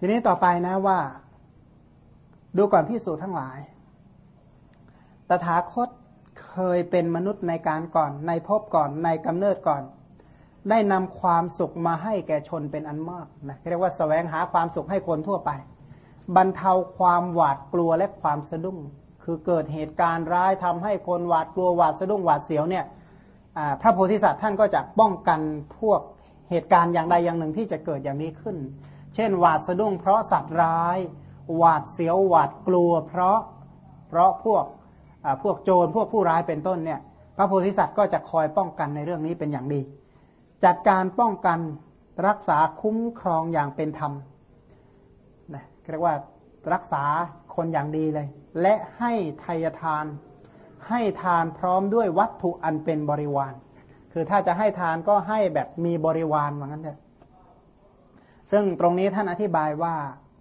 ทีนี้ต่อไปนะว่าดูก่อนภิกษุทั้งหลายตถาคตเคยเป็นมนุษย์ในการก่อนในภพก่อนในกำเนิดก่อนได้นำความสุขมาให้แก่ชนเป็นอันมากนะเรียกว่าแสวงหาความสุขให้คนทั่วไปบรรเทาความหวาดกลัวและความสะดุ้งคือเกิดเหตุการณ์ร้ายทำให้คนหวาดกลัวหวาดสะดุ้งหวาดเสียวเนี่ยพระโพธิสัตว์ท่านก็จะป้องกันพวกเหตุการณ์อย่างใดอย่างหนึ่งที่จะเกิดอย่างนี้ขึ้นเช่นหวาดสะดุ้งเพราะสัตว์ร้ายหวาดเสียวหวาดกลัวเพราะพวกโจรพวกผู้ร้ายเป็นต้นเนี่ยพระโพธิสัตว์ก็จะคอยป้องกันในเรื่องนี้เป็นอย่างดีจัดการป้องกันรักษาคุ้มครองอย่างเป็นธรรมนะเรียกว่ารักษาคนอย่างดีเลยและให้ทายทานให้ทานพร้อมด้วยวัตถุอันเป็นบริวารคือถ้าจะให้ทานก็ให้แบบมีบริวารว่างั้นเถอะซึ่งตรงนี้ท่านอธิบายว่า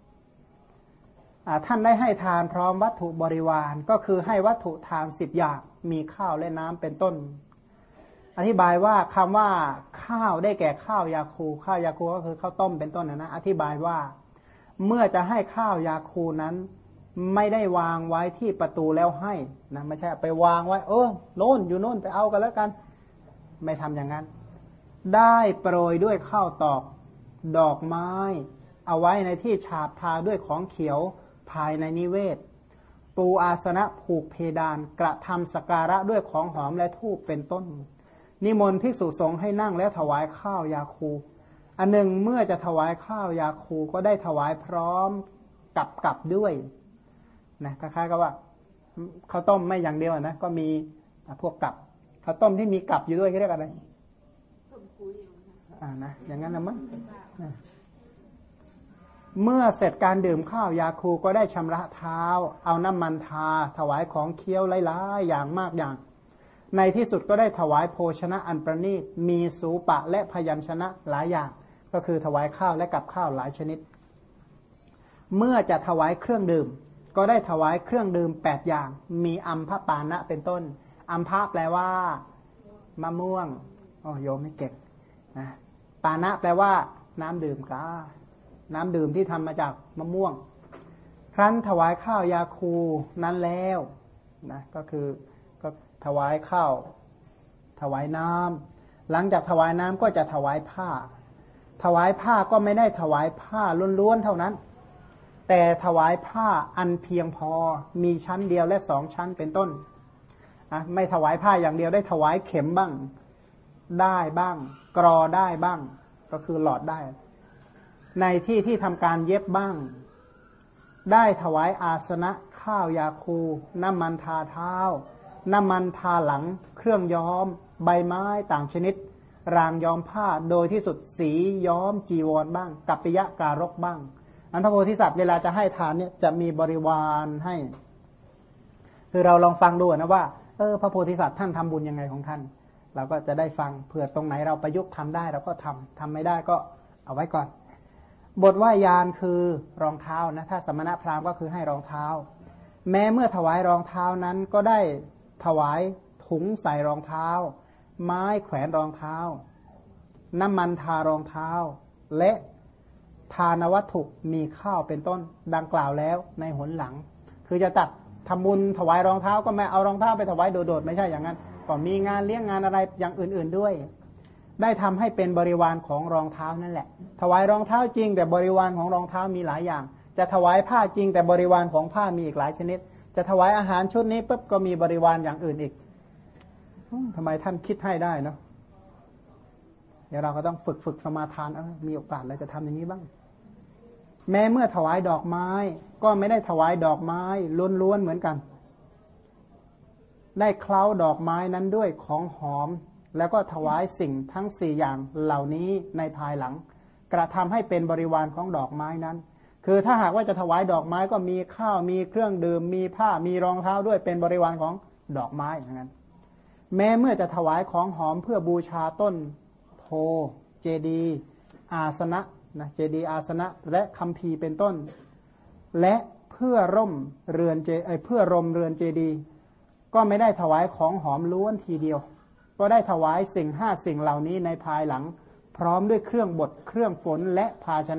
ท่านได้ให้ทานพร้อมวัตถุบริวารก็คือให้วัตถุทาน10อย่างมีข้าวและน้ำเป็นต้นอธิบายว่าคำว่าข้าวได้แก่ข้าวยาคูข้าวยาคูก็คือข้าวต้มเป็นต้นนะอธิบายว่าเมื่อจะให้ข้าวยาคูนั้นไม่ได้วางไว้ที่ประตูแล้วให้นะไม่ใช่ไปวางไว้โน่นอยู่โน่นไปเอากันแล้วกันไม่ทำอย่างนั้นได้โปรยด้วยข้าวตอกดอกไม้เอาไว้ในที่ฉาบทาด้วยของเขียวภายในนิเวศปูอาสนะผูกเพดานกระทำสักการะด้วยของหอมและธูปเป็นต้นนิมนต์ภิกษุสงฆ์ให้นั่งแล้วถวายข้าวยาคูอันหนึ่งเมื่อจะถวายข้าวยาคูก็ได้ถวายพร้อมกับด้วยนะคล้ายๆกับว่าข้าวต้มไม่อย่างเดียวนะก็มีพวกกับข้าวต้มที่มีกับอยู่ด้วยเรียกอะไรนะอย่างนั้นนะมั้งเมื่อเสร็จการดื่มข้าวยาคูก็ได้ชำระเท้าเอาน้ำมันทาถวายของเคี้ยวหลายๆอย่างมากอย่างในที่สุดก็ได้ถวายโภชนะอันประณีตมีสูปะและพยัญชนะหลายอย่างก็คือถวายข้าวและกับข้าวหลายชนิดเมื่อจะถวายเครื่องดื่มก็ได้ถวายเครื่องดื่ม8อย่างมีอัมพปานะเป็นต้นอัมพะแปลว่ามะม่วงโยมนี่เก่งนะปานะแปลว่าน้ำดื่มกาน้ำดื่มที่ทำมาจากมะม่วงครั้นถวายข้าวยาคูนั้นแล้วนะก็คือก็ถวายข้าวถวายน้ำหลังจากถวายน้ำก็จะถวายผ้าถวายผ้าก็ไม่ได้ถวายผ้าล้วนๆเท่านั้นแต่ถวายผ้าอันเพียงพอมีชั้นเดียวและ2ชั้นเป็นต้นไม่ถวายผ้าอย่างเดียวได้ถวายเข็มบ้างได้บ้างกรอได้บ้างก็คือหลอดได้ในที่ที่ทำการเย็บบ้างได้ถวายอาสนะข้าวยาคูน้ำมันทาเท้าน้ำมันทาหลังเครื่องย้อมใบไม้ต่างชนิดรางย้อมผ้าโดยที่สุดสีย้อมจีวรบ้างกัปปิยะการกบ้างอันพระโพธิสัตว์เวลาจะให้ทานเนี่ยจะมีบริวารให้คือเราลองฟังดูนะว่าพระโพธิสัตว์ท่านทำบุญยังไงของท่านเราก็จะได้ฟังเผื่อตรงไหนเราประยุกต์ทำได้เราก็ทำไม่ได้ก็เอาไว้ก่อนบทว่ายานคือรองเท้านะถ้าสมณพราหมณ์ก็คือให้รองเท้าแม้เมื่อถวายรองเท้านั้นก็ได้ถวายถุงใส่รองเท้าไม้แขวนรองเท้าน้ำมันทารองเท้าและทานวัตถุมีข้าวเป็นต้นดังกล่าวแล้วในหนหลังคือจะตัดทำบุญถวายรองเท้าก็ไม่เอารองเท้าไปถวายโดดๆไม่ใช่อย่างนั้นก็มีงานเลี้ยงงานอะไรอย่างอื่นๆด้วยได้ทำให้เป็นบริวารของรองเท้านั่นแหละถวายรองเท้าจริงแต่บริวารของรองเท้ามีหลายอย่างจะถวายผ้าจริงแต่บริวารของผ้ามีอีกหลายชนิดจะถวายอาหารชุดนี้ปุ๊บก็มีบริวารอย่างอื่นอีกทำไมท่านคิดให้ได้เนาะเดี๋ยวเราก็ต้องฝึกสมาทานมีโอกาสเราจะทำอย่างนี้บ้างแม้เมื่อถวายดอกไม้ก็ไม่ได้ถวายดอกไม้ล้วนๆเหมือนกันได้เคล้าดอกไม้นั้นด้วยของหอมแล้วก็ถวายสิ่งทั้ง4อย่างเหล่านี้ในภายหลังกระทำให้เป็นบริวารของดอกไม้นั้นคือถ้าหากว่าจะถวายดอกไม้ก็มีข้าวมีเครื่องดื่มมีผ้ามีรองเท้าด้วยเป็นบริวารของดอกไม้อย่างนั้นแม้เมื่อจะถวายของหอมเพื่อบูชาต้นโพเจดีย์อาสนะเจดีย์อาสนะและคัมภีร์เป็นต้นและเพื่อร่มเรือนเพื่อรมเรือนเจดีย์ก็ไม่ได้ถวายของหอมล้วนทีเดียวก็ได้ถวายสิ่ง5สิ่งเหล่านี้ในภายหลังพร้อมด้วยเครื่องบดเครื่องฝนและภาชนะ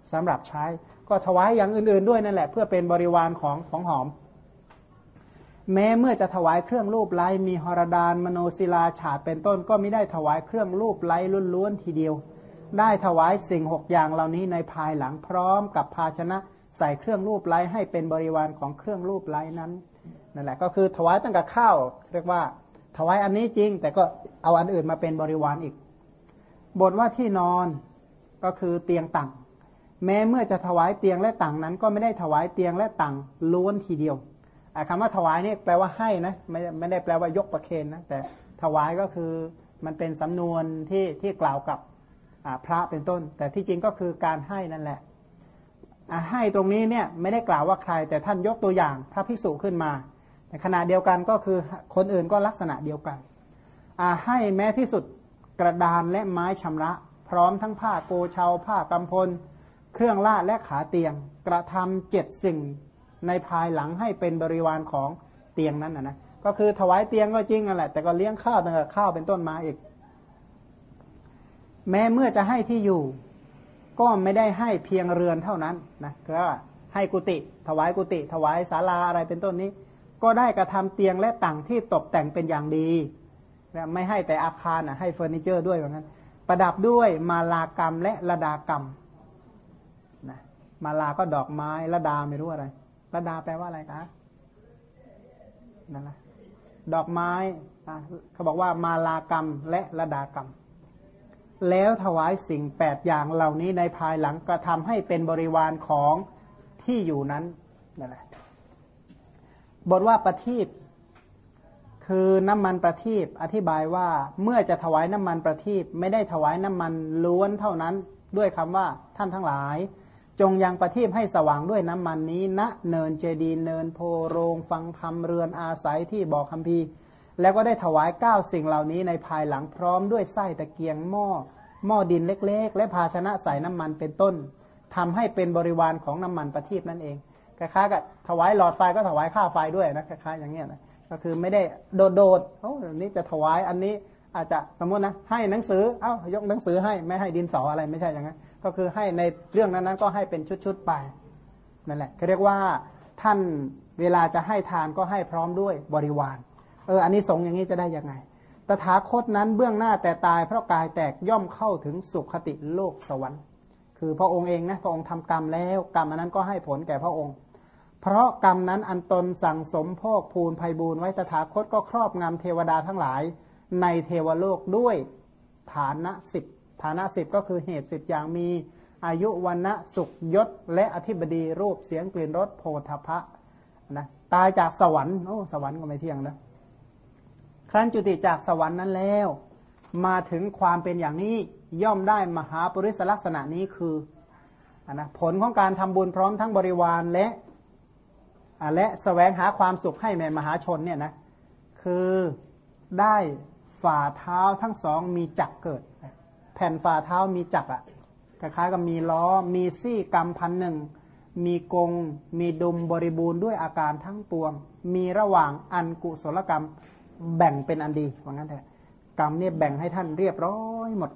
สำหรับใช้ก็ถวายอย่างอื่นๆด้วยนั่นแหละเพื่อเป็นบริวารของหอมแม้เมื่อจะถวายเครื่องรูปไล้มีหรดานมโนศิลาฉาดเป็นต้นก็ไม่ได้ถวายเครื่องรูปไล้ล้วนๆทีเดียวได้ถวายสิ่ง6อย่างเหล่านี้ในภายหลังพร้อมกับภาชนะใส่เครื่องรูปไล้ให้เป็นบริวารของเครื่องรูปไล้นั้นนั่นแหละก็คือถวายตั้งแต่ข้าวเรียกว่าถวายอันนี้จริงแต่ก็เอาอันอื่นมาเป็นบริวารอีกบทว่าที่นอนก็คือเตียงตั่งแม้เมื่อจะถวายเตียงและตั่งนั้นก็ไม่ได้ถวายเตียงและตั่งล้วนทีเดียวคำว่าถวายนี่แปลว่าให้นะไม่ได้แปลว่ายกประเคนนะแต่ถวายก็คือมันเป็นสำนวนที่กล่าวกับพระเป็นต้นแต่ที่จริงก็คือการให้นั่นแหละให้ตรงนี้เนี่ยไม่ได้กล่าวว่าใครแต่ท่านยกตัวอย่างพระภิกษุขึ้นมาแต่ขณะเดียวกันก็คือคนอื่นก็ลักษณะเดียวกันให้แม้ที่สุดกระดานและไม้ชำระพร้อมทั้งผ้าโกเชาผ้ากำพลเครื่องลาดและขาเตียงกระทำ7 สิ่งในภายหลังให้เป็นบริวารของเตียงนั้นนะก็คือถวายเตียงก็จริงนั่นแหละแต่ก็เลี้ยงข้าวตั้งแต่ข้าวเป็นต้นมาอีกแม้เมื่อจะให้ที่อยู่ก็ไม่ได้ให้เพียงเรือนเท่านั้นนะก็ให้กุฏิถวายกุฏิถวายศาลาอะไรเป็นต้นนี้ก็ได้กระทำเตียงและต่างที่ตกแต่งเป็นอย่างดีไม่ให้แต่อาคารให้เฟอร์นิเจอร์ด้วยเหมือนกันประดับด้วยมาลากรรมและระดากรรมนะมาลาก็ดอกไม้ระดาไม่รู้อะไรระดาแปลว่าอะไรคะนั่นแหละดอกไม้เขาบอกว่ามาลากรรมและระดากรรมแล้วถวายสิ่ง8อย่างเหล่านี้ในภายหลังกระทำให้เป็นบริวารของที่อยู่นั้นนั่นแหละบทว่าประทีปคือน้ำมันประทีปอธิบายว่าเมื่อจะถวายน้ำมันประทีปไม่ได้ถวายน้ำมันล้วนเท่านั้นด้วยคำว่าท่านทั้งหลายจงยังประทีปให้สว่างด้วยน้ำมันนี้ณเนินเจดีย์เนินโพโรงฟังธรรมเรือนอาศัยที่บ่อคัมภีร์แล้วก็ได้ถวาย9สิ่งเหล่านี้ในภายหลังพร้อมด้วยไส้ตะเกียงหม้อดินเล็กๆและภาชนะใส่น้ำมันเป็นต้นทำให้เป็นบริวารของน้ำมันประทีปนั่นเองคล้ายๆกับถวายหลอดไฟก็ถวายค่าไฟด้วยนะคล้ายๆอย่างเงี้ยนะก็คือไม่ได้โดดนี่จะถวายอันนี้อาจจะสมมตินะให้หนังสือยกหนังสือให้ไม่ให้ดินสออะไรไม่ใช่อย่างนั้นก็คือให้ในเรื่องนั้นๆก็ให้เป็นชุดๆไปนั่นแหละเขาเรียกว่าท่านเวลาจะให้ทานก็ให้พร้อมด้วยบริวารอันนี้สงอย่างนี้จะได้ยังไงตถาคตนั้นเบื้องหน้าแต่ตายเพราะกายแตกย่อมเข้าถึงสุขติโลกสวรรค์คือพระองค์เองนะพระองค์ทำกรรมแล้วกรรมอันนั้นก็ให้ผลแก่พระองค์เพราะกรรมนั้นอันตนสั่งสมพอกพูนไพบูลไว้ตถาคตก็ครอบงำเทวดาทั้งหลายในเทวโลกด้วยฐานะ10ฐานะ10ก็คือเหตุ10อย่างมีอายุวันนะสุขยศและอธิบดีรูปเสียงกลิ่นรสโผฏฐัพพะนะตายจากสวรรค์สวรรค์ก็ไม่เที่ยงนะครั้นจุติจากสวรรค์นั้นแล้วมาถึงความเป็นอย่างนี้ย่อมได้มหาปุริสลักษณะนี้คือนะผลของการทำบุญพร้อมทั้งบริวารและแสวงหาความสุขให้แม่มหาชนเนี่ยนะคือได้ฝ่าเท้าทั้งสองมีจักรเกิดแผ่นฝ่าเท้ามีจักรคล้ายๆกับมีล้อมีซี่กำ1,000มีกงมีดุมบริบูรณ์ด้วยอาการทั้งปวงมีระหว่างอันกุศลกรรมแบ่งเป็นอันดีว่างั้นเถอะกรรมเนี่ยแบ่งให้ท่านเรียบร้อยหมด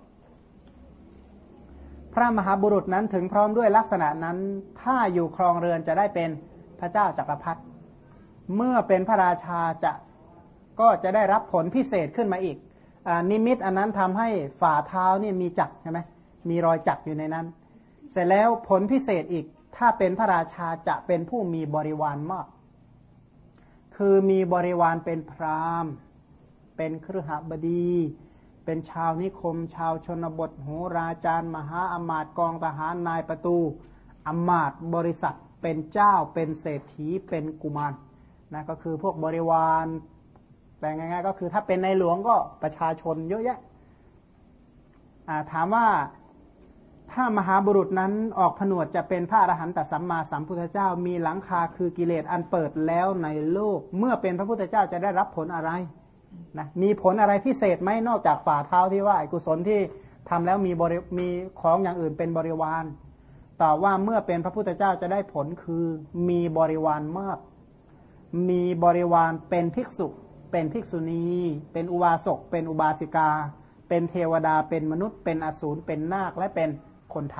พระมหาบุรุษนั้นถึงพร้อมด้วยลักษณะนั้นถ้าอยู่ครองเรือนจะได้เป็นพระเจ้าจักรพรรดิเมื่อเป็นพระราชาก็จะได้รับผลพิเศษขึ้นมาอีกนิมิตอันนั้นทำให้ฝ่าเท้านี่มีจักรใช่ไหมมีรอยจักรอยู่ในนั้นเสร็จแล้วผลพิเศษอีกถ้าเป็นพระราชาจะเป็นผู้มีบริวารมากคือมีบริวารเป็นพราหมณ์เป็นคฤหบดีเป็นชาวนิคมชาวชนบทโหราจารย์มหาอมาตย์กองทหารนายประตูอมาตย์บริษัทเป็นเจ้าเป็นเศรษฐีเป็นกุมารนะก็คือพวกบริวารแปลง่ายๆก็คือถ้าเป็นในหลวงก็ประชาชนเยอะแยะถามว่าถ้ามหาบุรุษนั้นออกผนวดจะเป็นพระอรหันตสัมมาสัมพุทธเจ้ามีหลังคาคือกิเลสอันเปิดแล้วในโลกเมื่อเป็นพระพุทธเจ้าจะได้รับผลอะไรนะมีผลอะไรพิเศษไหมนอกจากฝ่าเท้าที่ว่ากุศลที่ทำแล้วมีของอย่างอื่นเป็นบริวารตอบว่าเมื่อเป็นพระพุทธเจ้าจะได้ผลคือมีบริวารมากมีบริวารเป็นภิกษุเป็นภิกษุณีเป็นอุบาสกเป็นอุบาสิกาเป็นเทวดาเป็นมนุษย์เป็นอสูรเป็นนาคและเป็นคนทัน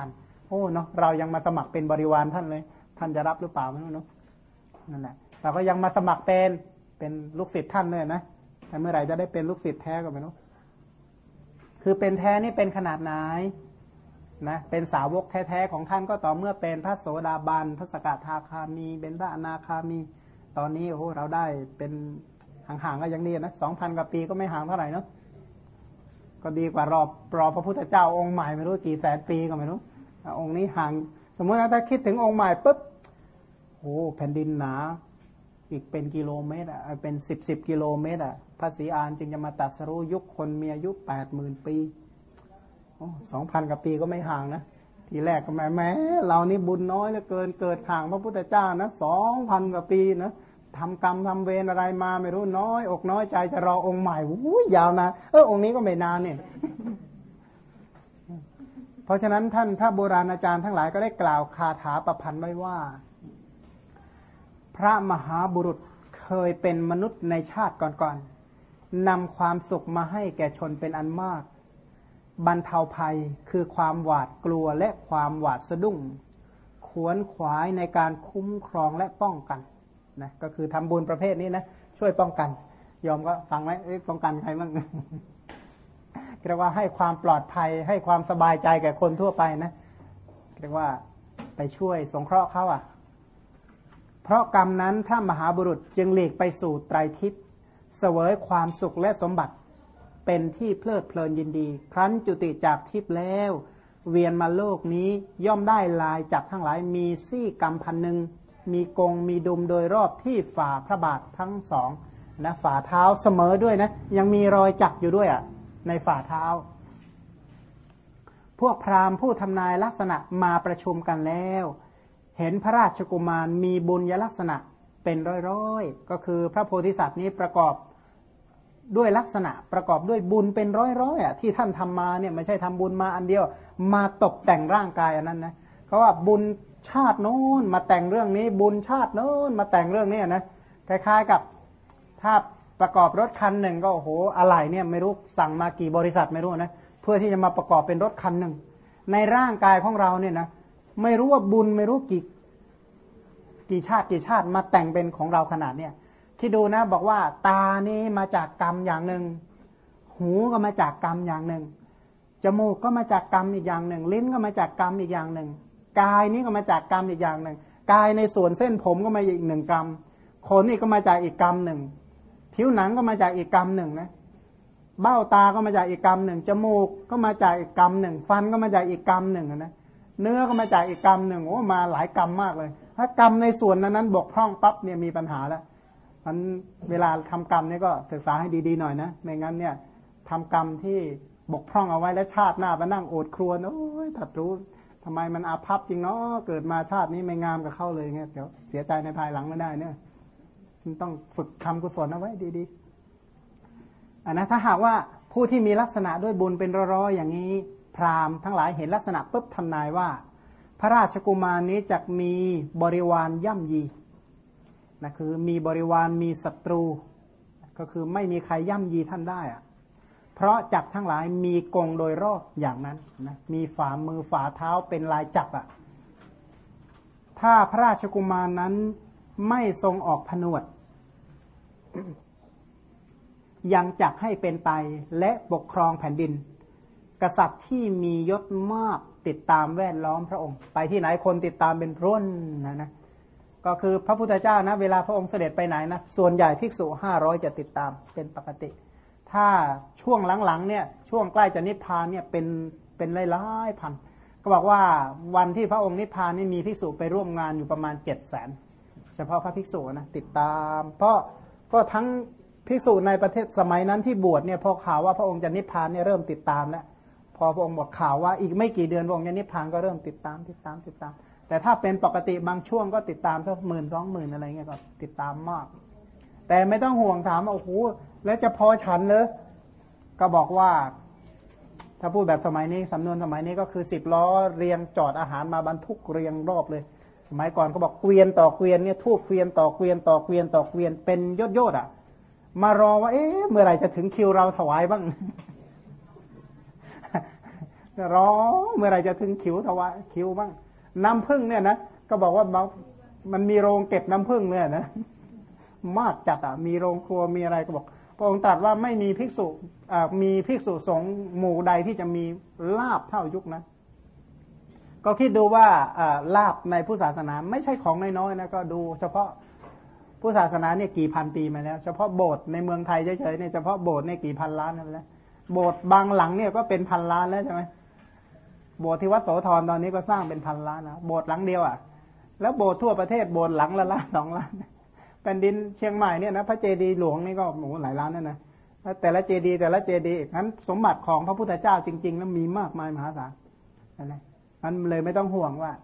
โอ้เนาะเรายังมาสมัครเป็นบริวารท่านเลยท่านจะรับหรือเปล่าไม่รู้เนาะนั่นแหละเราก็ยังมาสมัครเป็นลูกศิษย์ท่านเลยนะแต่เมื่อไหร่จะได้เป็นลูกศิษย์แท้ก็ไม่รู้คือเป็นแท้นี่เป็นขนาดไหนนะเป็นสาวกแท้ๆของท่านก็ต่อเมื่อเป็นพระโสดาบันพระสกทาคามีเป็นพระอนาคามีตอนนี้โอ้โหเราได้เป็นห่างๆก็ยังดีนะ2,000 กว่าปีก็ไม่ห่างเท่าไหร่เนาะก็ดีกว่ารอพระพุทธเจ้าองค์ใหม่ไม่รู้กี่แสนปีก็ไม่รู้องค์นี้ห่างสมมติถ้าคิดถึงองค์ใหม่ปุ๊บโอ้แผ่นดินหนาอีกเป็นกิโลเมตรเป็น10กิโลเมตรพระศรีอานจึงจะมาตรัสรู้ยุคคนมีอายุ 80,000 ปี2,000 กว่าปีก็ไม่ห่างนะทีแรกก็แม้เรานี่บุญน้อยเหลือเกินเกิดห่างพระพุทธเจ้านะ 2,000 กว่าปีนะทำกรรมทำเวรอะไรมาไม่รู้น้อยอกน้อยใจจะรอองค์ใหม่ยาวนะองค์นี้ก็ไม่นานเนี่ยเพราะฉะนั้นท่านพระโบราณอาจารย์ทั้งหลายก็ได้กล่าวคาถาประพันธ์ไว้ว่าพระมหาบุรุษเคยเป็นมนุษย์ในชาติก่อนๆนำความสุขมาให้แก่ชนเป็นอันมากบรรเทาภัยคือความหวาดกลัวและความหวาดสะดุ้งขวนขวายในการคุ้มครองและป้องกันนะก็คือทำบุญประเภทนี้นะช่วยป้องกันยอมก็ฟังไหมป้องกันใครบ้างเรียกว่าให้ความปลอดภัยให้ความสบายใจแก่คนทั่วไปนะเรียกว่าไปช่วยสงเคราะห์เขาเพราะกรรมนั้นพระมหาบุรุษจึงหลีกไปสู่ไตรทิพย์เสวยความสุขและสมบัติเป็นที่เพลิดเพลินยินดีครั้นจุติจากทิพย์แล้วเวียนมาโลกนี้ย่อมได้ลายจักทั้งหลายมีซี่กรรมพันหนึ่งมีกงมีดุมโดยรอบที่ฝ่าพระบาททั้งสองนะฝ่าเท้าเสมอด้วยนะยังมีรอยจักอยู่ด้วยในฝ่าเท้าพวกพราหมณ์ผู้ทำนายลักษณะมาประชุมกันแล้วเห็นพระราชกุมารมีบุญยลักษณะเป็นร้อยๆก็คือพระโพธิสัตว์นี้ประกอบด้วยลักษณะประกอบด้วยบุญเป็นร้อยๆที่ท่านทำมาเนี่ยไม่ใช่ทำบุญมาอันเดียวมาตกแต่งร่างกายอันนั้นนะเพราะว่าบุญชาติโน้นมาแต่งเรื่องนี้บุญชาติโน้นมาแต่งเรื่องนี้นะคล้ายๆกับถ้าประกอบรถคันหนึ่งก็โอ้โหอะไรเนี่ยไม่รู้สั่งมากี่บริษัทไม่รู้นะเพื่อที่จะมาประกอบเป็นรถคันหนึ่งในร่างกายของเราเนี่ยนะไม่รู้ว่าบุญไม่รู้กี่ชาติมาแต่งเป็นของเราขนาดเนี่ยที่ดูนะบอกว่าตานี่มาจากกรรมอย่างหนึ่งหูก็มาจากกรรมอย่างหนึ่งจมูกก็มาจากกรรมอีกอย่างหนึ่งลิ้นก็มาจากกรรมอีกอย่างหนึ่งกายนี้ก็มาจากกรรมอีกอย่างหนึ่งกายในส่วนเส้นผมก็มาอีก1 กรรมขนนี่ก็มาจากอีกกรรมหนึ่งผิวหนังก็มาจากอีกกรรมหนึ่งนะเบ้าตาก็มาจากอีกกรรมหนึ่งจมูกก็มาจากอีกกรรมหนึ่งฟันก็มาจากอีกกรรมหนึ่งนะเนื้อก็มาจากอีกกรรมหนึ่งโอ้มาหลายกรรมมากเลยถ้ากรรมในส่วนนั้นบกพร่องปั๊บเนี่ยมีปัญหาแล้วมันเวลาทำกรรมเนี่ยก็ศึกษาให้ดีๆหน่อยนะไม่งั้นเนี่ยทำกรรมที่บกพร่องเอาไว้แล้วชาติหน้ามานั่งโอดครวญโอ้ยถัดรู้ทำไมมันอาภัพจริงเนาะเกิดมาชาตินี้ไม่งามกับเข้าเลยเงี้ยเดี๋ยวเสียใจในภายหลังไม่ได้เนี่ยต้องฝึกทำกุศลเอาไว้ดีๆนะถ้าหากว่าผู้ที่มีลักษณะด้วยบุญเป็นร้อยๆอย่างนี้พราหมณ์ทั้งหลายเห็นลักษณะปุ๊บทำนายว่าพระราชกุมารนี้จะมีบริวารย่ำยีนะคือมีบริวารมีศัตรูก็คือไม่มีใครย่ำยีท่านได้เพราะจักทั้งหลายมีกงโดยรอบอย่างนั้นนะมีฝ่ามือฝ่าเท้าเป็นลายจักรถ้าพระราชกุมารนั้นไม่ทรงออกผนวด ยังจักให้เป็นไปและปกครองแผ่นดินกษัตริย์ที่มียศมากติดตามแวดล้อมพระองค์ไปที่ไหนคนติดตามเป็นร่นนะก็คือพระพุทธเจ้านะเวลาพระองค์เสด็จไปไหนนะส่วนใหญ่ภิกษุ500จะติดตามเป็นปกติถ้าช่วงหลังๆเนี่ยช่วงใกล้จะนิพพานเนี่ยเป็นหลายๆพันก็บอกว่าวันที่พระองค์นิพพานนี่มีภิกษุไปร่วมงานอยู่ประมาณ 700,000 เฉพาะพระภิกษุนะติดตามเพราะก็ทั้งภิกษุในประเทศสมัยนั้นที่บวชเนี่ยพอข่าวว่าพระองค์จะนิพพานเนี่ยเริ่มติดตามแล้วพอพระองค์บอกข่าวว่าอีกไม่กี่เดือนพระองค์จะนิพพานก็เริ่มติดตามแต่ถ้าเป็นปกติบางช่วงก็ติดตามสัก10,000-20,000อะไรเงี้ยก็ติดตามมากแต่ไม่ต้องห่วงถามว่าโอ้โหแล้วจะพอฉันเลยก็บอกว่าถ้าพูดแบบสมัยนี้สำนวนสมัยนี้ก็คือ10 ล้อเรียงจอดอาหารมาบรรทุกเรียงรอบเลยสมัยก่อนก็บอกเกวียนต่อเกวียนเนี่ยทูบเกวียนต่อเกวียนต่อเกวียนต่อเกวียนเป็นยอดมารอว่าเมื่อไหร่จะถึงคิวเราถวายบ้างร้องเมื่อไรจะถึงคิวทวายคิวบ้างน้ำผึ้งเนี่ยนะก็บอกว่ามันมีโรงเก็บน้ำผึ้งเนี่ยนะมากจัดมีโรงครัวมีอะไรก็บอกพระองค์ตรัสว่าไม่มีภิกษุมีภิกษุสงฆ์หมู่ใดที่จะมีลาภเท่ายุคนะก็คิดดูว่าลาภในพุทธศาสนาไม่ใช่ของน้อยๆนะก็ดูเฉพาะพุทธศาสนาเนี่ยกี่พันปีมาแล้วเฉพาะโบสถ์ในเมืองไทยเฉยๆเนี่ยเฉพาะโบสถ์เนี่ยกี่พันล้านนั่นแหละโบสถ์บางหลังเนี่ยก็เป็นพันล้านแล้วใช่ไหมโบสถ์ที่วัดโสธรตอนนี้ก็สร้างเป็นพันล้านนะโบสถ์หลังเดียวแล้วโบสถ์ทั่วประเทศโบสถ์หลังละล้าน2 ล้านแผ่นดินเชียงใหม่เนี่ยนะพระเจดีย์หลวงนี่ก็หลายล้านนั่นนะแต่ละเจดีย์นั้นสมบัติของพระพุทธเจ้าจริงๆแล้วมีมากมายมหาศาลอะไรมันเลยไม่ต้องห่วงว่า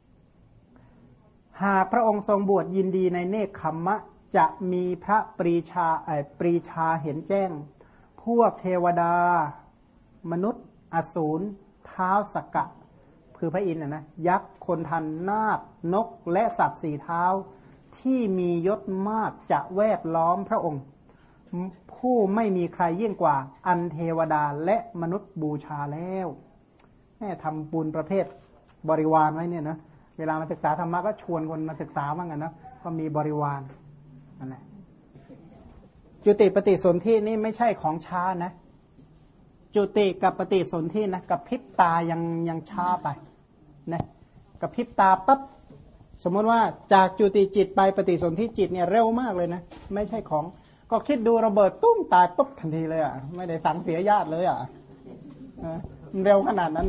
หากพระองค์ทรงบวชยินดีในเนกขัมมะจะมีพระปรีชาเห็นแจ้งพวกเทวดามนุษย์อสูรท้าวสักกะคือพระอินทร์นะยักษ์คนทันนาคนกและสัตว์4 เท้าที่มียศมากจะแวดล้อมพระองค์ผู้ไม่มีใครยิ่งกว่าอันเทวดาและมนุษย์บูชาแล้วแม่ทำบุญประเภทบริวารไว้เนี่ยนะเวลามาศึกษาธรรมะก็ชวนคนมาศึกษาบ้างกันนะก็มีบริวารนั่นแหละจุติปฏิสนธินี่ไม่ใช่ของช้านะจุติกับปฏิสนธินะกับพริบตายังช้าไปนะกับพริบตาปั๊บสมมติว่าจากจุติจิตไปปฏิสนธิจิตเนี่ยเร็วมากเลยนะไม่ใช่ของก็คิดดูระเบิดตุ้มตายปุ๊บทันทีเลยไม่ได้สั่งเสียญาติเลยเร็วขนาดนั้น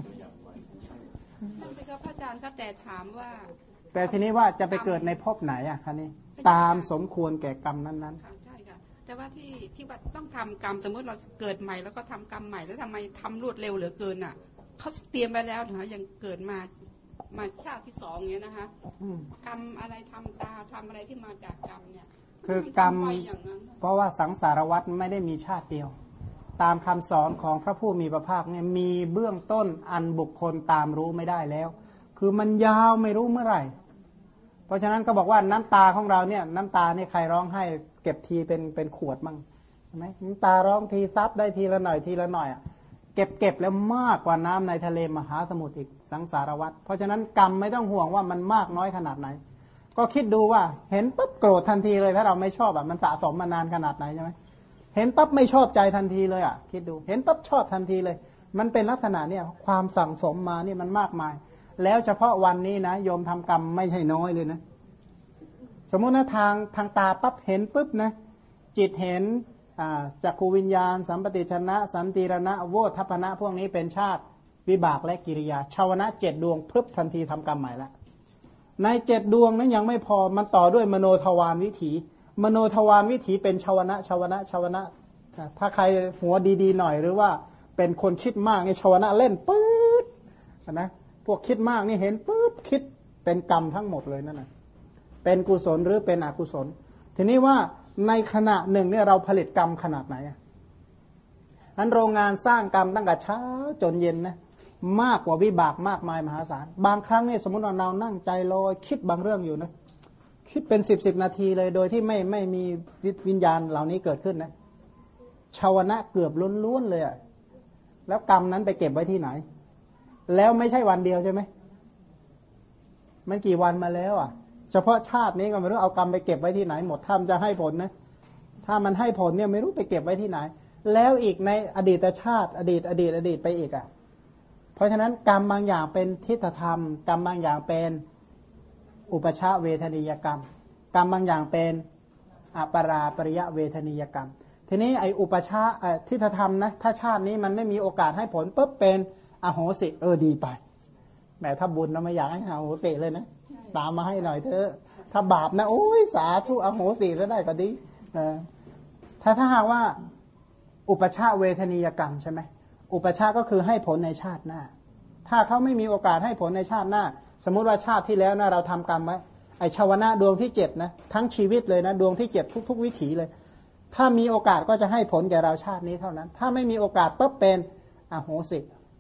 พระอาจารย์ก็แต่ถามว่าแต่ทีนี้ว่าจะไปเกิดในภพไหนคะนี่ตามสมควรแก่กรรมนั้นๆใช่ค่ะแต่ว่าที่ว่าต้องทำกรรมสมมติเราเกิดใหม่แล้วก็ทำกรรมใหม่แล้วทำไมทำรวดเร็วเหลือเกินเขาเตรียมไปแล้วนะคะยังเกิดมาชาติที่2เงี้ยนะคะกรรมอะไรทำอะไรที่มาจากกรรมเนี่ยคือกรรมเพราะว่าสังสารวัฏไม่ได้มีชาติเดียวตามคำสอนของพระผู้มีพระภาคเนี่ยมีเบื้องต้นอันบุคคลตามรู้ไม่ได้แล้วคือมันยาวไม่รู้เมื่อไหร่เพราะฉะนั้นก็บอกว่าน้ำตาของเราเนี่ยน้ำตาเนี่ยใครร้องให้เก็บทีเป็นขวดมั่งใช่ไหมน้ำตาร้องทีซับได้ทีละหน่อยเก็บแล้วมากกว่าน้ำในทะเลมหาสมุทรอีกสังสารวัฏเพราะฉะนั้นกรรมไม่ต้องห่วงว่ามันมากน้อยขนาดไหนก็คิดดูว่าเห็นปั๊บโกรธทันทีเลยถ้าเราไม่ชอบมันสะสมมานานขนาดไหนใช่ไหมเห็นปั๊บไม่ชอบใจทันทีเลยคิดดูเห็นปั๊บชอบทันทีเลยมันเป็นลักษณะเนี่ยความสั่งสมมานี่มันมากมายแล้วเฉพาะวันนี้นะโยมทำกรรมไม่ใช่น้อยเลยนะสมมุตินะทางตาปั๊บเห็นปุ๊บนะจิตเห็นจักขูวิญญาณสัมปติชนะสันติรณะโวทัพพนะพวกนี้เป็นชาติวิบากและกิริยาชาวนะ7 ดวงพรึบทันทีทำกรรมใหม่ละใน7 ดวงนั้นยังไม่พอมันต่อด้วยมโนทวารวิถีมโนทวารวิถีเป็นชาวนะถ้าใครหัวดีๆหน่อยหรือว่าเป็นคนคิดมากนี่ชาวนะเล่นปื๊ดนะพวกคิดมากนี่เห็นปุ๊บคิดเป็นกรรมทั้งหมดเลยนั่นนะเป็นกุศลหรือเป็นอกุศลทีนี้ว่าในขณะหนึ่งเนี่ยเราผลิตกรรมขนาดไหนนั้นโรงงานสร้างกรรมตั้งแต่เช้าจนเย็นนะมากกว่าวิบากมากมายมหาศาลบางครั้งเนี่ยสมมติว่าเรานั่งใจลอยคิดบางเรื่องอยู่นะคิดเป็น10 นาทีเลยโดยที่ไม่มีวิญญาณเหล่านี้เกิดขึ้นนะชาวนะเกือบล้วนๆเลยแล้วกรรมนั้นไปเก็บไว้ที่ไหนแล้วไม่ใช่วันเดียวใช่ไหมมันกี่วันมาแล้วเฉพาะชาตินี้ก็ไม่รู้เอากรรมไปเก็บไว้ที่ไหนหมดถ้ามันจะให้ผลนะถ้ามันให้ผลเนี่ยไม่รู้ไปเก็บไว้ที่ไหนแล้วอีกในอดีตชาติอดีตไปอีกเพราะฉะนั้นกรรมบางอย่างเป็นทิฏฐธรรมกรรมบางอย่างเป็นอุปชาเวทนียกรรมกรรมบางอย่างเป็นอปราปริยเวทนียกรรมทีนี้ไออุปชาทิฏฐธรรมนะถ้าชาตินี้มันไม่มีโอกาสให้ผลปุ๊บเป็นอโหสิดีไปแหมถ้าบุญนะไม่อยากให้อโหสิเลยนะตามมาให้หน่อยเถอะถ้าบาปนะโอ้ยสาธุอโหสิซะได้ก็ดีถ้าหากว่าอุปชาเวทนียกรรมใช่ไหมอุปชาก็คือให้ผลในชาติหน้าถ้าเขาไม่มีโอกาสให้ผลในชาติหน้าสมมุติว่าชาติที่แล้วนะเราทำกรรมไว้ไอชาวนะดวงที่7นะทั้งชีวิตเลยนะดวงที่7ทุกวิถีเลยถ้ามีโอกาสก็จะให้ผลแก่เราชาตินี้เท่านั้นถ้าไม่มีโอกาสปุ๊บเป็นอโหสิ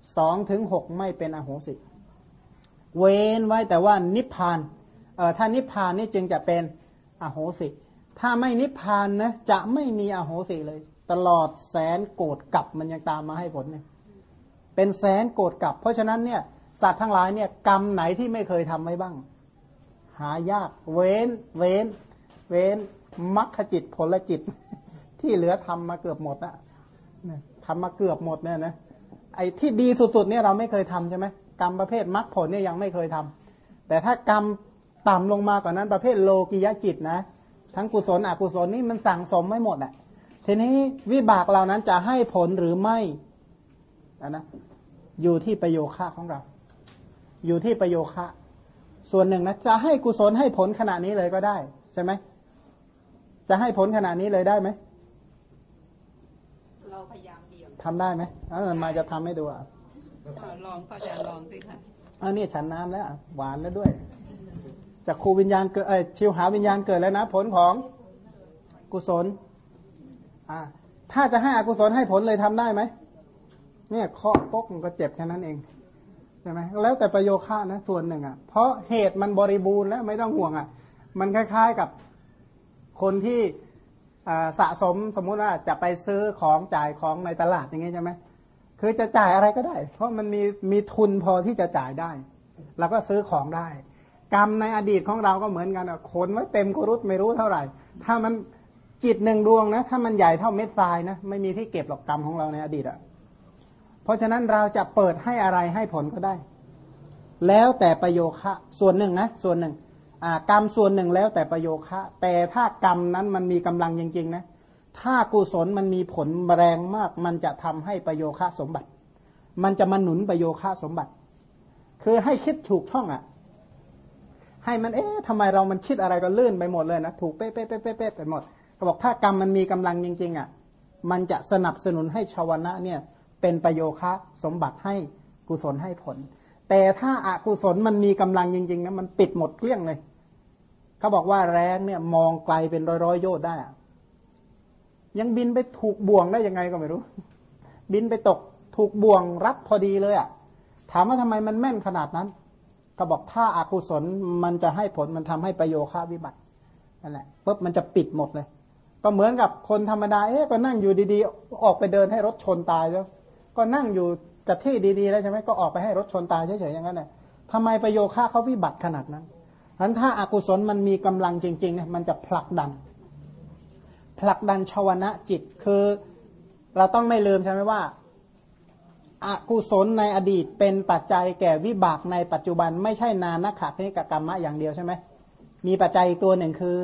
2 ถึง 6ไม่เป็นอโหสิเว้นไว้แต่ว่านิพพานถ้านิพพานนี่จึงจะเป็นอโหสิถ้าไม่นิพพานนะจะไม่มีอโหสิเลยตลอดแสนโกรธกลับมันยังตามมาให้ผลเนี่ยเป็นแสนโกรธกลับเพราะฉะนั้นเนี่ยสัตว์ทั้งหลายเนี่ยกรรมไหนที่ไม่เคยทำไว้บ้างหายากเว้นมรรคจิตผลจิตที่เหลือทำมาเกือบหมดอะทำมาเกือบหมดเนี่ยนะไอ้ที่ดีสุดๆเนี่ยเราไม่เคยทำใช่ไหมกรรมประเภทมรรคผลเนี่ยยังไม่เคยทำแต่ถ้ากรรมต่ำลงมากว่านั้นประเภทโลกิยจิตนะทั้งกุศลอกุศลนี่มันสั่งสมไม่หมดอะทีนี้วิบากเหล่านั้นจะให้ผลหรือไม่นะอยู่ที่ประโยคะของเราอยู่ที่ประโยคะส่วนหนึ่งนะจะให้กุศลให้ผลขณะนี้เลยก็ได้ใช่ไหมจะให้ผลขณะนี้เลยได้ไหมเราพยายามเบี่ยงทำได้ไหมมาจะทำให้ดูลองก็จะลองสิค่ะนี่ฉันน้ำแล้วหวานแล้วด้วยจากครูวิญญาณเกิดชิวหาวิญญาณเกิดแล้วนะผลของกุศลถ้าจะให้อกุศลให้ผลเลยทำได้ไหมเนี่ยเคาะปกมันก็เจ็บแค่นั้นเองใช่ไหมแล้วแต่ประโยคะนะส่วนหนึ่งเพราะเหตุมันบริบูรณ์แล้วไม่ต้องห่วงมันคล้ายๆกับคนที่สะสมสมมุติว่าจะไปซื้อของจ่ายของในตลาดอย่างงี้ใช่ไหมคือจะจ่ายอะไรก็ได้เพราะมันมีทุนพอที่จะจ่ายได้เราก็ซื้อของได้กรรมในอดีตของเราก็เหมือนกันขนไว้เต็มกุรุตไม่รู้เท่าไหร่ถ้ามันจิตหนึ่งดวงนะถ้ามันใหญ่เท่าเม็ดทรายนะไม่มีที่เก็บหรอกกรรมของเราในอดีตเพราะฉะนั้นเราจะเปิดให้อะไรให้ผลก็ได้แล้วแต่ประโยคะส่วนหนึ่งนะส่วนหนึ่งกรรมส่วนหนึ่งแล้วแต่ประโยคะแต่ถ้ากรรมนั้นมันมีกำลังจริงๆนะถ้ากุศลมันมีผลแรงมากมันจะทำให้ประโยคะสมบัติมันจะมาหนุนประโยคะสมบัติคือให้คิดถูกช่องให้มันทำไมเรามันคิดอะไรก็ลื่นไปหมดเลยนะถูกเป๊ะๆๆๆไปหมดเขาบอกถ้ากรรมมันมีกำลังจริงๆมันจะสนับสนุนให้ชาวนะเนี่ยเป็นประโยคะสมบัติให้กุศลให้ผลแต่ถ้าอกุศลมันมีกำลังจริงๆนะมันปิดหมดเกลี้ยงเลยเขาบอกว่าแรงเนี่ยมองไกลเป็นร้อยๆโยชน์ได้ยังบินไปถูกบ่วงได้ยังไงก็ไม่รู้บินไปตกถูกบ่วงรัดพอดีเลยถามว่าทำไมมันแม่นขนาดนั้นเขาบอกถ้าอกุศลมันจะให้ผลมันทำให้ประโยคะวิบัตินั่นแหละปุ๊บมันจะปิดหมดเลยก็เหมือนกับคนธรรมดาก็นั่งอยู่ดีๆออกไปเดินให้รถชนตายแล้วก็นั่งอยู่กับที่ดีๆแล้วใช่ไหมก็ออกไปให้รถชนตายเฉยๆอย่างนั้นน่ะทำไมประโยคะเขาวิบัติขนาดนั้นฉะนั้นถ้าอกุศลมันมีกำลังจริงๆเนี่ยมันจะผลักดันชวนะจิตคือเราต้องไม่ลืมใช่ไหมว่าอกุศลในอดีตเป็นปัจจัยแก่วิบากในปัจจุบันไม่ใช่นานักขะคณิกกรรมะอย่างเดียวใช่ไหมมีปัจจัยตัวหนึ่งคือ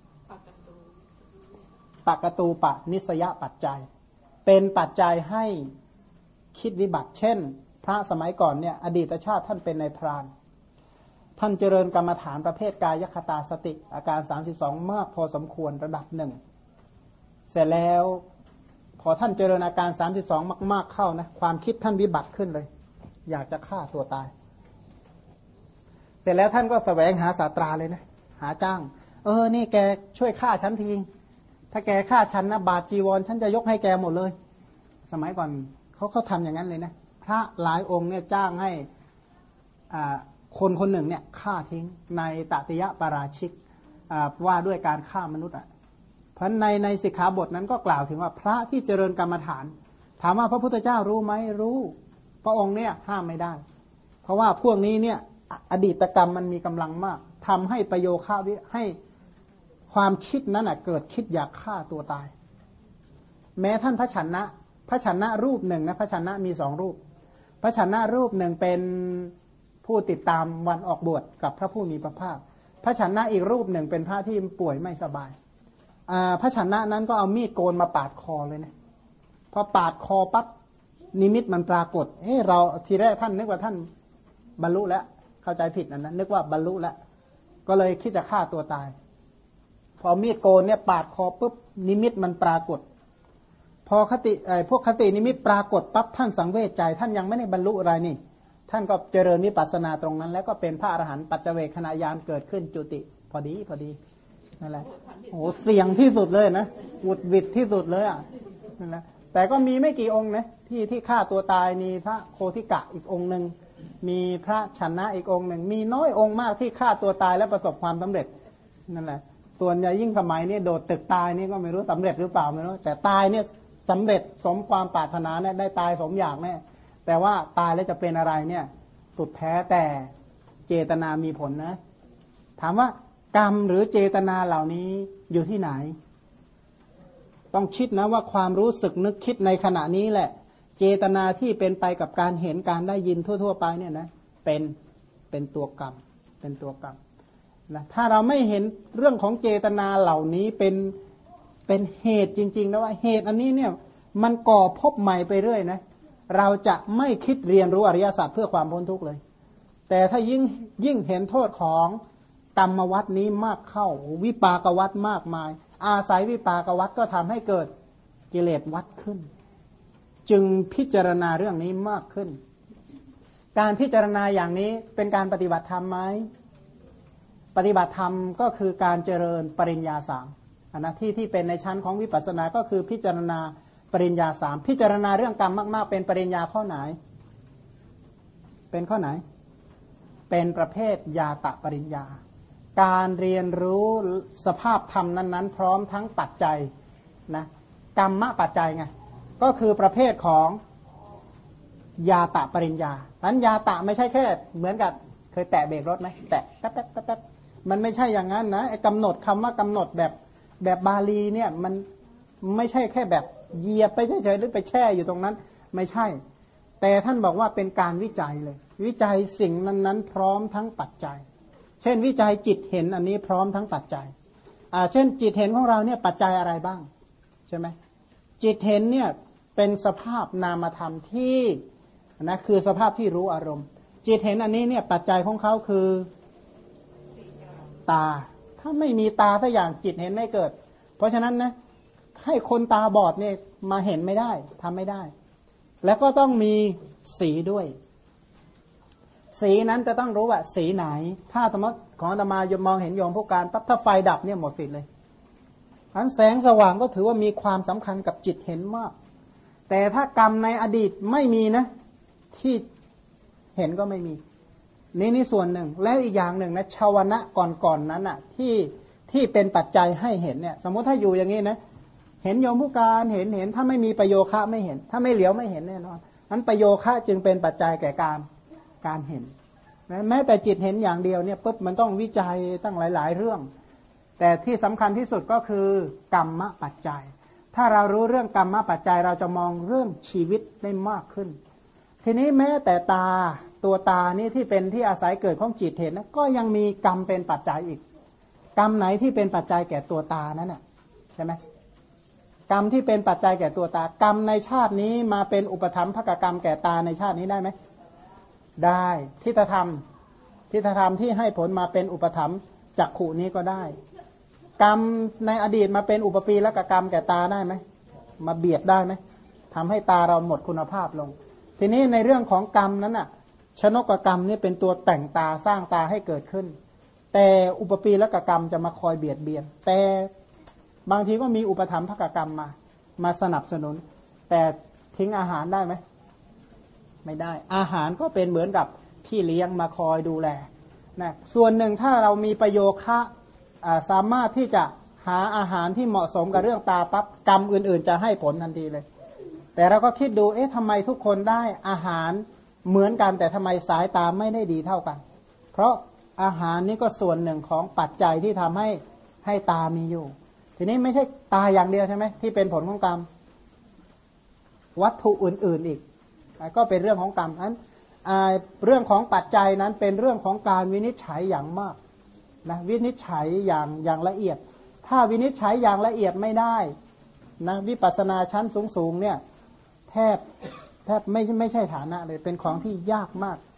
ปกตูปนิสยปัจจัยเป็นปัจจัยให้คิดวิบัติเช่นพระสมัยก่อนเนี่ยอดีตชาติท่านเป็นนายพรานท่านเจริญกรรมฐานประเภทกายคตาสติอาการ32มากพอสมควรระดับหนึ่งเสร็จแล้วพอท่านเจริญอาการ32มากๆเข้านะความคิดท่านวิบัติขึ้นเลยอยากจะฆ่าตัวตายเสร็จแล้วท่านก็แสวงหาศาสตราเลยนะหาจ้างนี่แกช่วยฆ่าฉันทีถ้าแกฆ่าฉันนะบาทจีวรฉันจะยกให้แกหมดเลยสมัยก่อนเขาทำอย่างนั้นเลยนะพระหลายองค์เนี่ยจ้างให้คนคนหนึ่งเนี่ยฆ่าทิ้งในตติยปาราชิกว่าด้วยการฆ่ามนุษย์เพราะในสิกขาบทนั้นก็กล่าวถึงว่าพระที่เจริญกรรมฐานถามว่าพระพุทธเจ้ารู้ไหมรู้พระองค์เนี่ยห้ามไม่ได้เพราะว่าพวกนี้เนี่ยอดีตกรรมมันมีกำลังมากทำให้ประโยคะให้ความคิดนั้นเกิดคิดอยากฆ่าตัวตายแม้ท่านพระชนะรูปหนึ่งนะพระชนะมี2รูปพระชนะรูปหนึ่งเป็นผู้ติดตามวันออกบวชกับพระผู้มีพระภาคพระชนะอีกรูปหนึ่งเป็นพระที่ป่วยไม่สบายพระชนะนั้นก็เอามีดโกนมาปาดคอเลยนะพอปาดคอปั๊บนิมิตมันปรากฏเราทีแรกท่านนึกว่าท่านบรรลุแล้วเข้าใจผิดนะนึกว่าบรรลุแล้วก็เลยคิดจะฆ่าตัวตายพอมีดโกนเนี่ยปาดคอปุ๊บนิมิตมันปรากฏพอพวกคตินิมิตปรากฏปั๊บท่านสังเวชใจท่านยังไม่ได้บรรลุอะไรนี่ท่านก็เจริญวิปัสสนาตรงนั้นแล้วก็เป็นพระอรหันต์ปัจเจเวคขณะญาณเกิดขึ้นจุติพอดีนั่นแหละโอ้เสี่ยงที่สุดเลยนะหวุดหวิดที่สุดเลยนั่นแหละแต่ก็มีไม่กี่องค์นะที่ฆ่าตัวตายมีพระโคทิกะอีกองค์หนึ่งมีพระชนะอีกองค์หนึ่งมีน้อยองค์มากที่ฆ่าตัวตายและประสบความสำเร็จนั่นแหละส่วนใหญ่ยิ่งสมัยนี้โดดตึกตายนี่ก็ไม่รู้สำเร็จหรือเปล่าไม่รู้แต่ตายเนี่ยสำเร็จสมความปรารถนาเนี่ยได้ตายสมอยากแน่แแต่ว่าตายแล้วจะเป็นอะไรเนี่ยสุดแท้แต่เจตนามีผลนะถามว่ากรรมหรือเจตนาเหล่านี้อยู่ที่ไหนต้องคิดนะว่าความรู้สึกนึกคิดในขณะนี้แหละเจตนาที่เป็นไปกับการเห็นการได้ยินทั่วๆไปเนี่ยนะเป็นตัวกรรมเป็นตัวกรรมนะถ้าเราไม่เห็นเรื่องของเจตนาเหล่านี้เป็นเหตุจริงๆนะว่าเหตุอันนี้เนี่ยมันก่อภพใหม่ไปเรื่อยนะเราจะไม่คิดเรียนรู้อริยสัจเพื่อความพ้นทุกข์เลยแต่ถ้ายิ่งเห็นโทษของกรรมวัฏนี้มากเข้าวิปากวัฏมากมายอาศัยวิปากวัฏก็ทำให้เกิดกิเลสวัฏขึ้นจึงพิจารณาเรื่องนี้มากขึ้นการพิจารณาอย่างนี้เป็นการปฏิบัติธรรมไหมปฏิบัติธรรมก็คือการเจริญปริญญาสามนะที่เป็นในชั้นของวิปัสสนาก็คือพิจารณาปริญญาสามพิจารณาเรื่องกรรมมากๆเป็นปริญญาข้อไหนเป็นข้อไหนเป็นประเภทญาตะปริญญาการเรียนรู้สภาพธรรมนั้นๆพร้อมทั้งปัจจัยนะกรรมปัจจัยไงก็คือประเภทของญาตะปริญญานั้นญาตะไม่ใช่แค่เหมือนกับเคยแตะเบรกรถไหมแตะแป๊บแป๊บแป๊บมันไม่ใช่อย่างนั้นนะกำหนดคำว่ากำหนดแบบบาลีเนี่ยมันไม่ใช่แค่แบบเหยียบไปเฉยๆหรือไปแช่อยู่ตรงนั้นไม่ใช่แต่ท่านบอกว่าเป็นการวิจัยเลยวิจัยสิ่งนั้นๆพร้อมทั้งปัจจัยเช่นวิจัยจิตเห็นอันนี้พร้อมทั้งปัจจัยเช่นจิตเห็นของเราเนี่ยปัจจัยอะไรบ้างใช่ไหมจิตเห็นเนี่ยเป็นสภาพนามธรรมที่นะคือสภาพที่รู้อารมณ์จิตเห็นอันนี้เนี่ยปัจจัยของเขาคือตาถ้าไม่มีตาถ้าอย่างจิตเห็นไม่เกิดเพราะฉะนั้นนะให้คนตาบอดเนี่ยมาเห็นไม่ได้ทำไม่ได้แล้วก็ต้องมีสีด้วยสีนั้นจะต้องรู้ว่าสีไหนถ้าสมมติของอาตมามองเห็นโยมผู้การปั๊บถ้าไฟดับเนี่ยหมดสิทธิ์เลยอันแสงสว่างก็ถือว่ามีความสำคัญกับจิตเห็นมากแต่ถ้ากรรมในอดีตไม่มีนะที่เห็นก็ไม่มีนี่ส่วนหนึ่งแล้วอีกอย่างหนึ่งนะชาวนะก่อนนั้นอ่ะที่เป็นปัจจัยให้เห็นเนี่ยสมมติถ้าอยู่อย่างนี้นะเห็นโยมผู้การเห็นถ้าไม่มีประโยคะไม่เห็นถ้าไม่เหลียวไม่เห็นแน่นอนนั้นประโยคะจึงเป็นปัจจัยแก่การเห็นแม้แต่จิตเห็นอย่างเดียวเนี่ยปุ๊บมันต้องวิจัยตั้งหลายๆเรื่องแต่ที่สำคัญที่สุดก็คือกรรมปัจจัยถ้าเรารู้เรื่องกรรมปัจจัยเราจะมองเรื่องชีวิตได้มากขึ้นทีนี้แม้แต่ตัวตานี่ที่เป็นที่อาศัยเกิดของจิตเห็นนะก็ยังมีกรรมเป็นปัจจัยอีกกรรมไหนที่เป็นปัจจัยแก่ตัวตานั้นน่ะใช่ไหมกรรมที่เป็นปัจจัยแก่ตัวตากรรมในชาตินี้มาเป็นอุปถัมภกกรรมแก่ตาในชาตินี้ได้ไหมได้ทิฏฐธรรมที่ให้ผลมาเป็นอุปถัมภ์จักขุนี้ก็ได้กรรมในอดีตมาเป็นอุปปีและกรรมแก่ตาได้ไหมมาเบียดได้ไหมทำให้ตาเราหมดคุณภาพลงทีนี้ในเรื่องของกรรมนั้นน่ะชนกกรรมนี่เป็นตัวแต่งตาสร้างตาให้เกิดขึ้นแต่อุปปีและกรรมจะมาคอยเบียดเบียนแต่บางทีก็มีอุปถัมภกกรรมมาสนับสนุนแต่ทิ้งอาหารได้ไหมไม่ได้อาหารก็เป็นเหมือนกับพี่เลี้ยงมาคอยดูแลนะส่วนหนึ่งถ้าเรามีประโยคะสามารถที่จะหาอาหารที่เหมาะสมกับเรื่องตาปั๊บกรรมอื่นๆจะให้ผลทันทีเลยแต่เราก็คิดดูทำไมทุกคนได้อาหารเหมือนกันแต่ทำไมสายตาไม่ได้ดีเท่ากันเพราะอาหารนี้ก็ส่วนหนึ่งของปัจจัยที่ทำให้ตามีอยู่ทีนี้ไม่ใช่ตาอย่างเดียวใช่ไหมที่เป็นผลของกรรมวัตถุอื่นๆอีกก็เป็นเรื่องของกรรมนั้นเรื่องของปัจจัยนั้นเป็นเรื่องของการวินิจฉัยอย่างมากนะวินิจฉัยอย่างละเอียดถ้าวินิจฉัยอย่างละเอียดไม่ได้นะวิปัสสนาชั้นสูงๆเนี่ยแทบไม่ใช่ฐานะเลยเป็นของที่ยากมาก